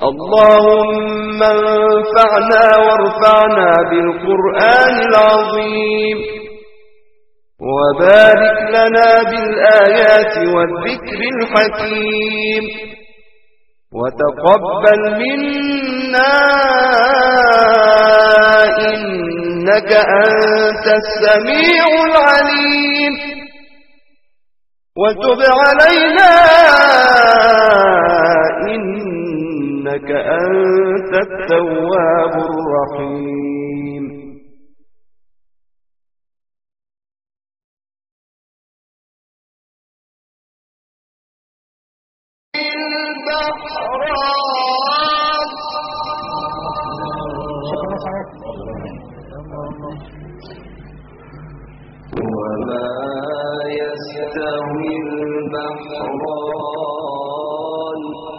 اللهم انفعنا وارفعنا بالقرآن العظيم وبارك لنا بالآيات والذكر الحكيم وتقبل منا إنك أنت السميع العليم وتب علينا إنك أنت التواب الرحيم وما يستوي البحران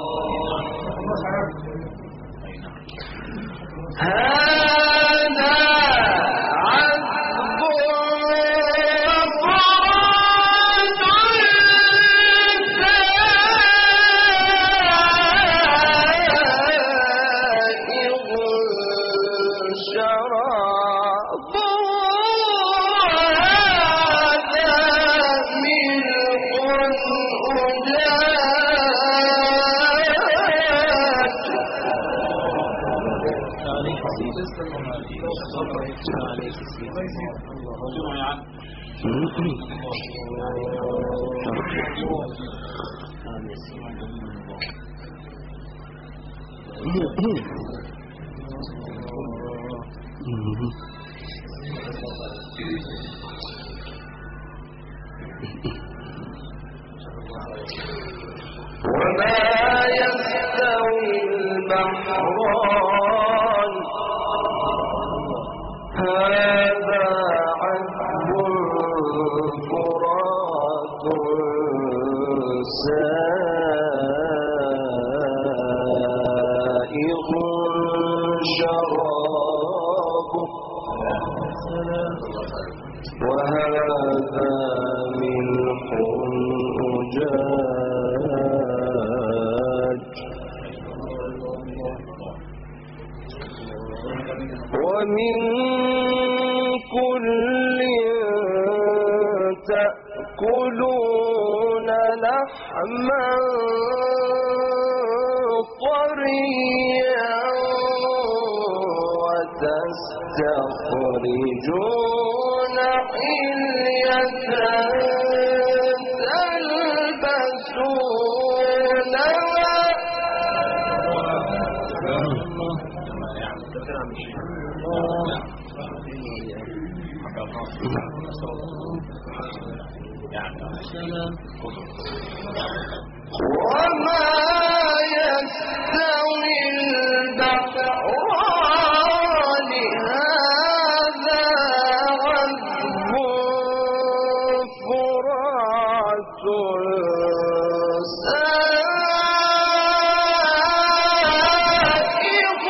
هذا عذب فرات سائغ شرابه وما يستوي البحران هذا عذب فرات سائغ شرابه وهذا ملح أجاج ومن كل تأكلون لحما طريا وتستخرجون حلية وما يستوي البحران هذا عذب فرات سائغ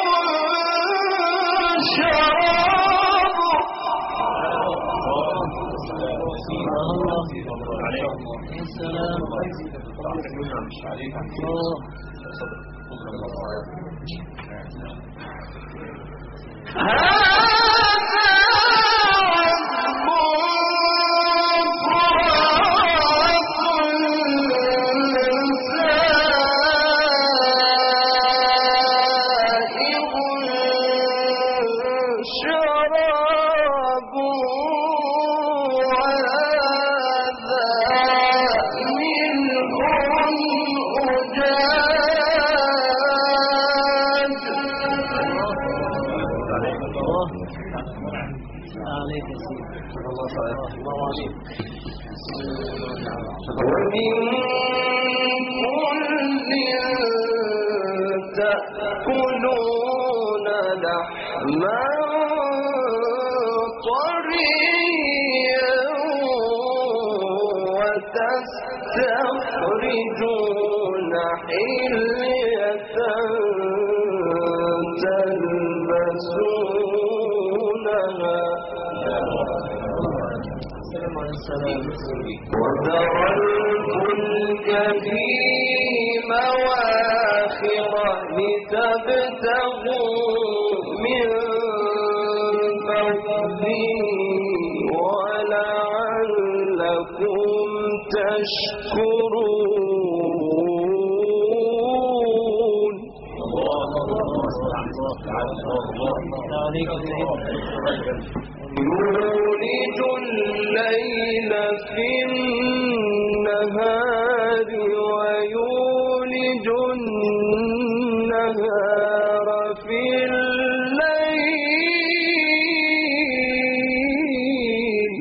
شرابه ومن كل تأكلون لحما طريا وتستخرجون حلية تلبسونها وترى الفلك فيه مواخر لتبتغوا من فضله ولعلكم تشكرون. يولج الليل في النهار ويولج النهار في الليل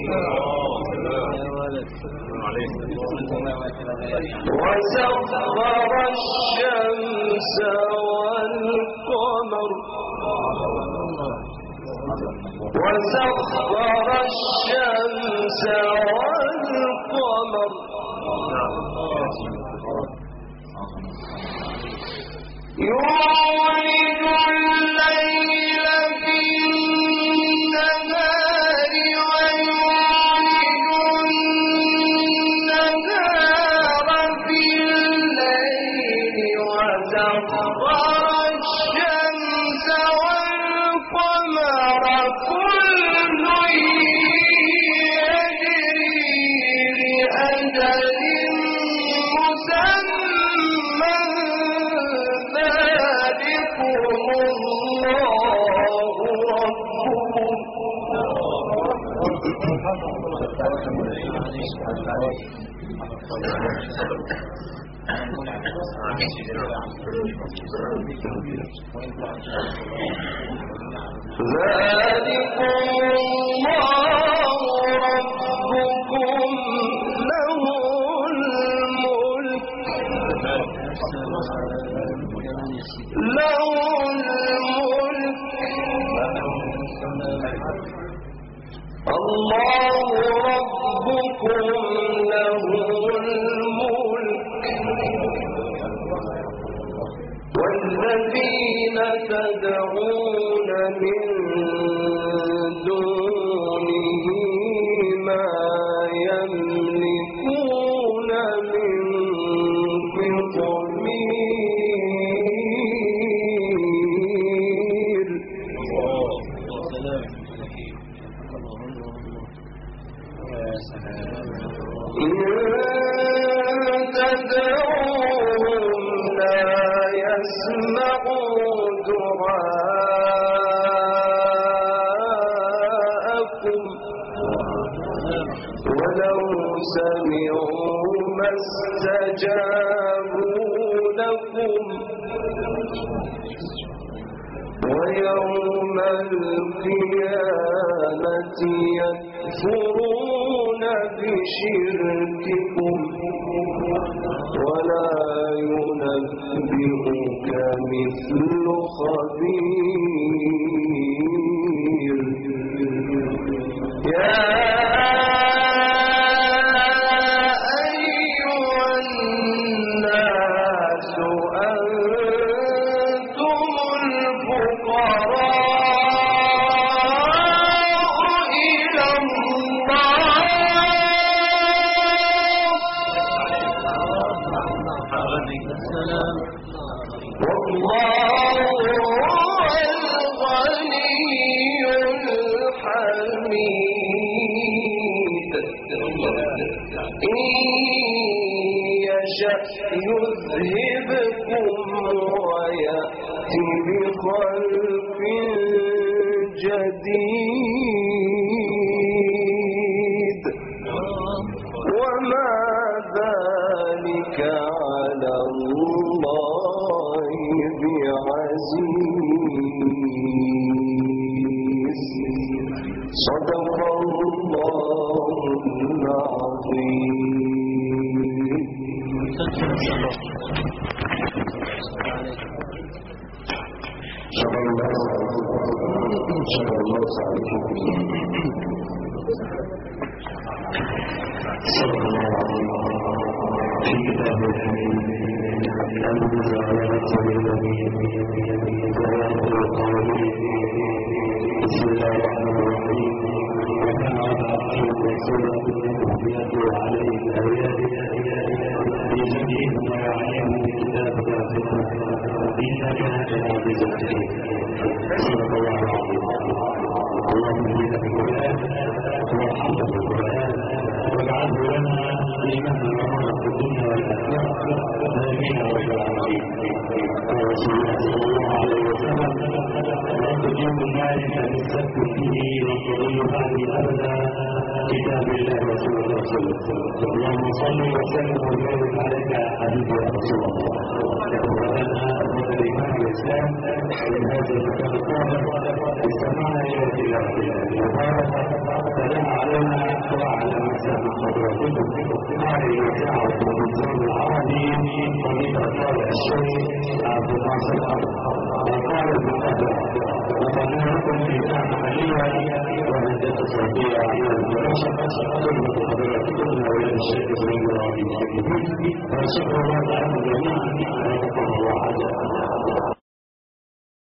وسخر الشمس والقمر يولج الليل في النهار ويولج النهار في الليل وسخر الشمس والقمر كل يجري لأجل مسمى ذلكم الله ربكم له الملك الله ربكم له الملك والذين تدعون من دونه ما يملكون من قطمير. إن تدعوهم لا يسمعوا دعاءكم ولو سمعوا ما استجابوا لكم ويوم القيامة يكفرون بشرككم ولا ينبئك مثل خبير. يا أيها الناس أنتم الفقراء إلى الله والله هو الغني الحميد. إن يشأ يذهبكم ويأتي بخلق جديد وما ذلك على الله بعزيز. صدق الله العظيم. إنك أنت العزيز الحكيم. صدق الله العظيم. اللهم اهدنا بالقرآن وارحمنا بالقرآن واجعله لنا إيمانا وعملا في الدنيا والآخرة. آمين يا رب العالمين. ورسول الله صلى الله عليه وسلم لا تجيب ذلك بالسبب فيه والقضي بعد أبدا كتاب الله ورسول الله صلى الله عليه وسلم. اللهم صل وسلم وبارك عليك يا حبيبي يا رسول الله. ولنا أمة الإيمان والإسلام من هذا المكان الطاهر استمعنا إلى تلاوة المبارك سلام علينا وعلى مسامع حضراتكم. هذه ساعة النظام العربي طريق قال الشيخ عبد الناصر وقال المقدر وقناكم في ساعة حالية وهندسة صوتية على المرشد خدمة حضراتكم وإلى الشيخ ابراهيم الشيخ وشكر الله تعالى جميعا وتقبل الله عز وجل.